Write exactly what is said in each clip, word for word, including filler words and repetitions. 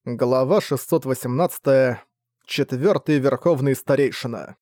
Глава шестьсот восемнадцать. Четвёртый Верховный Старейшина.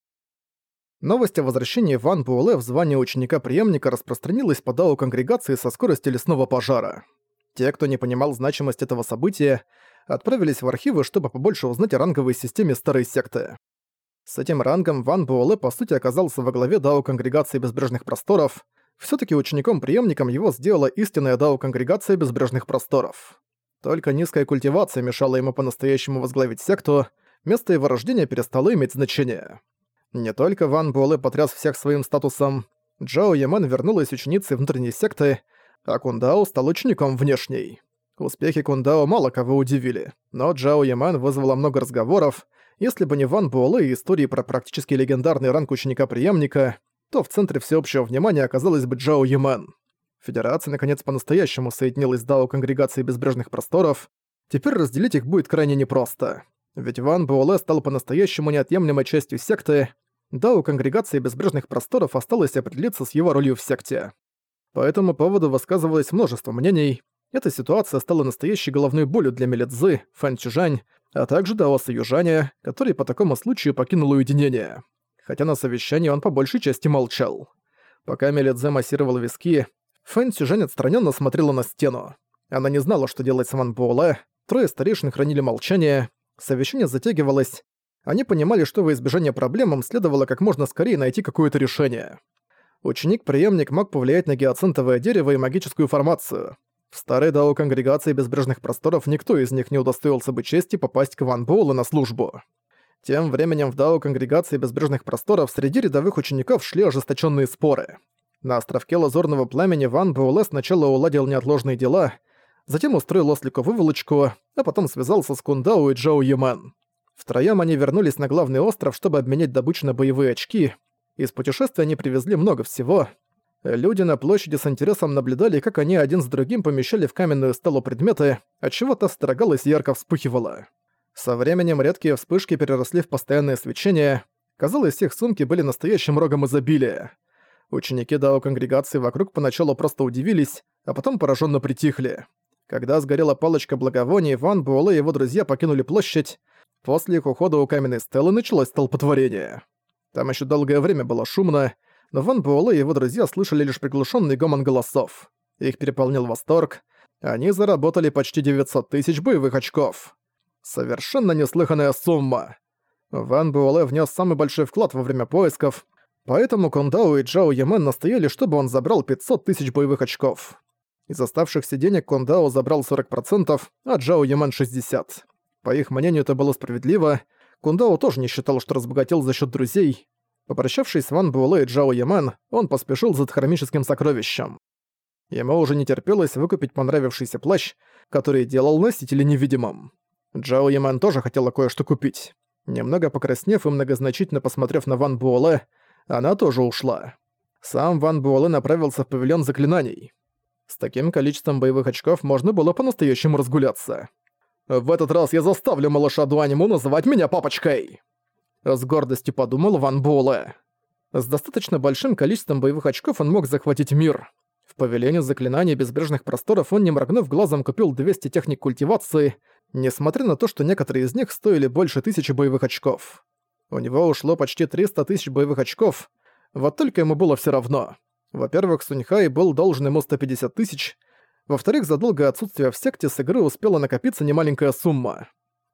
Новость о возвращении Ван Буэлэ в звание ученика-преемника распространилась по дао конгрегации со скоростью лесного пожара. Те, кто не понимал значимость этого события, отправились в архивы, чтобы побольше узнать о ранговой системе старой секты. С этим рангом Ван Буэлэ по сути оказался во главе дао конгрегации Безбрежных Просторов. Всё-таки учеником-преемником его сделала истинная дао конгрегация Безбрежных Просторов. Только низкая культивация мешала ему по-настоящему возглавить секту, место его рождения перестало иметь значение. Не только Ван Буэлэ потряс всех своим статусом, Джао Ямен вернулась ученицей внутренней секты, а Кундао стал учеником внешней. Успехи Кундао мало кого удивили, но Джао Ямен вызвала много разговоров. Если бы не Ван Буэлэ и истории про практически легендарный ранг ученика-преемника, то в центре всеобщего внимания оказалась бы Джао Ямен. Федерация наконец по-настоящему соединилась с дао конгрегацией Безбрежных Просторов. Теперь разделить их будет крайне непросто. Ведь Ван Буэлэ стал по-настоящему неотъемлемой частью секты. Дао конгрегации Безбрежных Просторов осталось определиться с его ролью в секте. По этому поводу высказывалось множество мнений. Эта ситуация стала настоящей головной болью для Мелидзы, Фэн Чжань, а также Даоса Южаня, который по такому случаю покинул уединение. Хотя на совещании он по большей части молчал. Пока Мелидзе массировала виски, Фэн Цюжань отстраненно смотрела на стену. Она не знала, что делать с Ван Буэлэ, трое старейшин хранили молчание, совещание затягивалось. Они понимали, что во избежание проблем им следовало как можно скорее найти какое-то решение. Ученик-преемник мог повлиять на гиацинтовое дерево и магическую формацию. В старой дао конгрегации Безбрежных Просторов никто из них не удостоился бы чести попасть к Ван Буэлэ на службу. Тем временем в дао конгрегации Безбрежных Просторов среди рядовых учеников шли ожесточенные споры. На островке Лазурного Пламени Ван Буэлэ сначала уладил неотложные дела, затем устроил ослику выволочку, а потом связался с Кундао и Джао Ямен. Втроём они вернулись на главный остров, чтобы обменять добычу на боевые очки. Из путешествия они привезли много всего. Люди на площади с интересом наблюдали, как они один с другим помещали в каменную стелу предметы, отчего та строгалась и ярко вспыхивала. Со временем редкие вспышки переросли в постоянное свечение. Казалось, их сумки были настоящим рогом изобилия. Ученики дао конгрегации вокруг поначалу просто удивились, а потом пораженно притихли. Когда сгорела палочка благовоний, Ван Буэлэ и его друзья покинули площадь. После их ухода у каменной стелы началось столпотворение. Там еще долгое время было шумно, но Ван Буэлэ и его друзья слышали лишь приглушенный гомон голосов. Их переполнил восторг. Они заработали почти девятьсот тысяч боевых очков. Совершенно неслыханная сумма. Ван Буэлэ внес самый большой вклад во время поисков, поэтому Кундао и Джао Ямен настояли, чтобы он забрал пятьсот тысяч боевых очков. Из оставшихся денег Кундао забрал сорок процентов, а Джао Ямен шестьдесят процентов. По их мнению, это было справедливо. Кундао тоже не считал, что разбогател за счет друзей. Попрощавшись с Ван Буэлэ и Джао Ямен, он поспешил за хромическим сокровищем. Ему уже не терпелось выкупить понравившийся плащ, который делал носителя невидимым. Джао Ямен тоже хотела кое-что купить. Немного покраснев и многозначительно посмотрев на Ван Буэлэ, она тоже ушла. Сам Ван Буэлэ направился в павильон заклинаний. С таким количеством боевых очков можно было по-настоящему разгуляться. «В этот раз я заставлю малыша Дуаньму называть меня папочкой!» С гордостью подумал Ван Буэлэ. С достаточно большим количеством боевых очков он мог захватить мир. В павильоне заклинаний Безбрежных Просторов он, не моргнув глазом, купил двести техник культивации, несмотря на то, что некоторые из них стоили больше тысячи боевых очков. У него ушло почти триста тысяч боевых очков, вот только ему было всё равно. Во-первых, Суньхай был должен ему сто пятьдесят тысяч, во-вторых, за долгое отсутствие в секте с игры успела накопиться немаленькая сумма.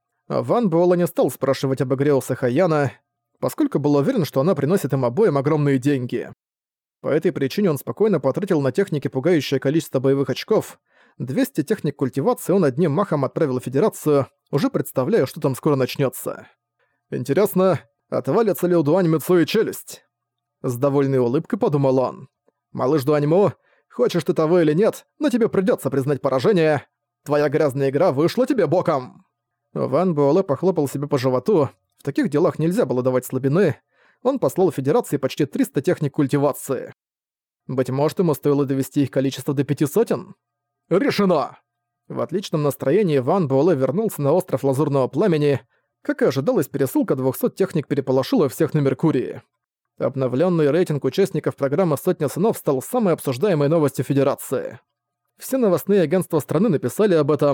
Ван Буэлэ не стал спрашивать об игре у Сахаяна, поскольку был уверен, что она приносит им обоим огромные деньги. По этой причине он спокойно потратил на техники пугающее количество боевых очков. двести техник культивации он одним махом отправил в Федерацию, уже представляя, что там скоро начнется. Интересно, отвалится ли у Дуаньму Цуи челюсть? С довольной улыбкой подумал он. «Малыш Дуаньму, хочешь ты того или нет, но тебе придётся признать поражение. Твоя грязная игра вышла тебе боком». Ван Буэлэ похлопал себе по животу. В таких делах нельзя было давать слабины. Он послал Федерации почти триста техник культивации. Быть может, ему стоило довести их количество до пяти сотен? Решено! В отличном настроении Ван Буэлэ вернулся на остров Лазурного Пламени. Как и ожидалось, пересылка двухсот техник переполошила всех на Меркурии. Обновленный рейтинг участников программы «Сотня сынов» стал самой обсуждаемой новостью Федерации. Все новостные агентства страны написали об этом.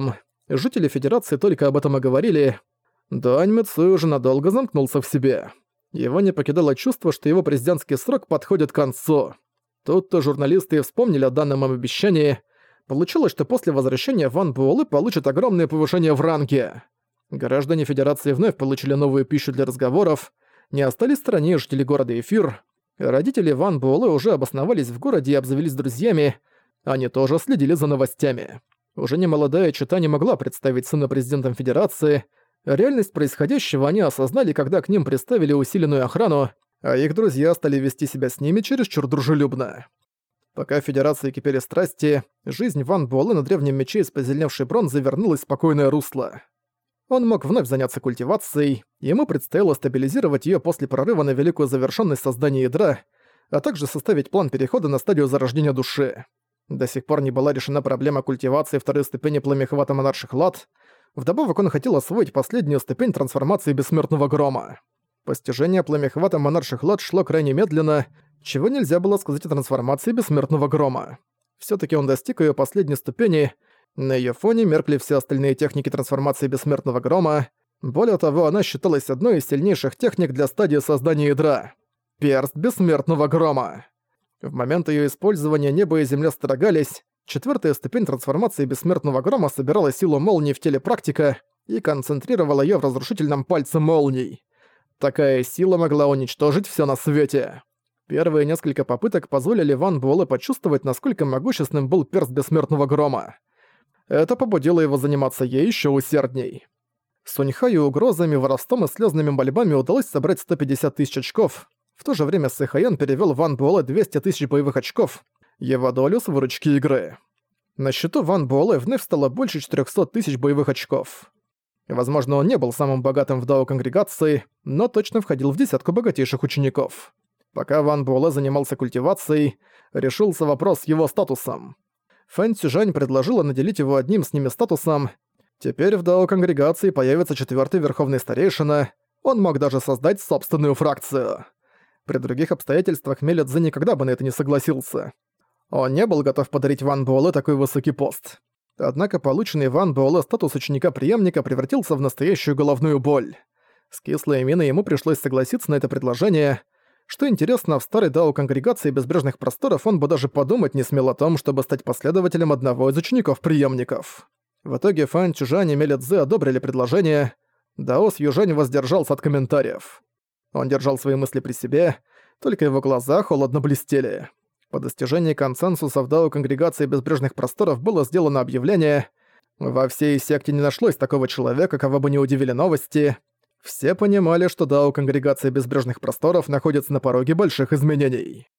Жители Федерации только об этом и говорили. Дуань Мицуи уже надолго замкнулся в себе. Его не покидало чувство, что его президентский срок подходит к концу. Тут-то журналисты и вспомнили о данном им обещании. Получилось, что после возвращения Ван Буэлэ получит огромное повышение в ранге. Граждане Федерации вновь получили новую пищу для разговоров, не остались в стороне жители города Эфир. Родители Ван Буэлэ уже обосновались в городе и обзавелись друзьями. Они тоже следили за новостями. Уже немолодая чета не могла представить сына президентом Федерации. Реальность происходящего они осознали, когда к ним приставили усиленную охрану, а их друзья стали вести себя с ними чересчур дружелюбно. Пока в Федерации кипели страсти, жизнь Ван Буэлэ на древнем мече из позеленевшей бронзы вернулась в спокойное русло. Он мог вновь заняться культивацией, ему предстояло стабилизировать её после прорыва на великую завершенность создания ядра, а также составить план перехода на стадию зарождения души. До сих пор не была решена проблема культивации второй ступени пламехвата монарших лад. Вдобавок он хотел освоить последнюю ступень трансформации бессмертного грома. Постижение пламехвата монарших лад шло крайне медленно, чего нельзя было сказать о трансформации бессмертного грома. Всё-таки он достиг её последней ступени. На её фоне меркли все остальные техники трансформации бессмертного грома. Более того, она считалась одной из сильнейших техник для стадии создания ядра. Перст бессмертного грома. В момент её использования небо и земля содрогались. Четвёртая ступень трансформации бессмертного грома собирала силу молнии в теле практика и концентрировала её в разрушительном пальце молний. Такая сила могла уничтожить всё на свете. Первые несколько попыток позволили Ван Буэлэ почувствовать, насколько могущественным был перст бессмертного грома. Это побудило его заниматься ей ещё усердней. Суньхаю угрозами, воровством и слёзными мольбами удалось собрать сто пятьдесят тысяч очков. В то же время Сэхайон перевёл Ван Буэлэ двести тысяч боевых очков, его долю с выручки игры. На счету Ван Буэлэ вновь стало больше четырёхсот тысяч боевых очков. Возможно, он не был самым богатым в Дао Конгрегации, но точно входил в десятку богатейших учеников. Пока Ван Буэлэ занимался культивацией, решился вопрос с его статусом. Фэн Цюжань предложила наделить его одним с ними статусом. Теперь в Дао Конгрегации появится четвёртый верховный старейшина, он мог даже создать собственную фракцию. При других обстоятельствах Меле Цзэ никогда бы на это не согласился. Он не был готов подарить Ван Буэлэ такой высокий пост. Однако полученный Ван Буэлэ статус ученика-преемника превратился в настоящую головную боль. С кислой миной ему пришлось согласиться на это предложение. Что интересно, в старой Дао Конгрегации Безбрежных Просторов он бы даже подумать не смел о том, чтобы стать последователем одного из учеников-преемников. В итоге Фэн Чжань и Меле Цзэ одобрили предложение. Даос Южань воздержался от комментариев. Он держал свои мысли при себе, только его глаза холодно блестели. По достижении консенсуса в Дао Конгрегации Безбрежных Просторов было сделано объявление. Во всей секте не нашлось такого человека, кого бы не удивили новости. Все понимали, что Дао Конгрегация Безбрежных Просторов находится на пороге больших изменений.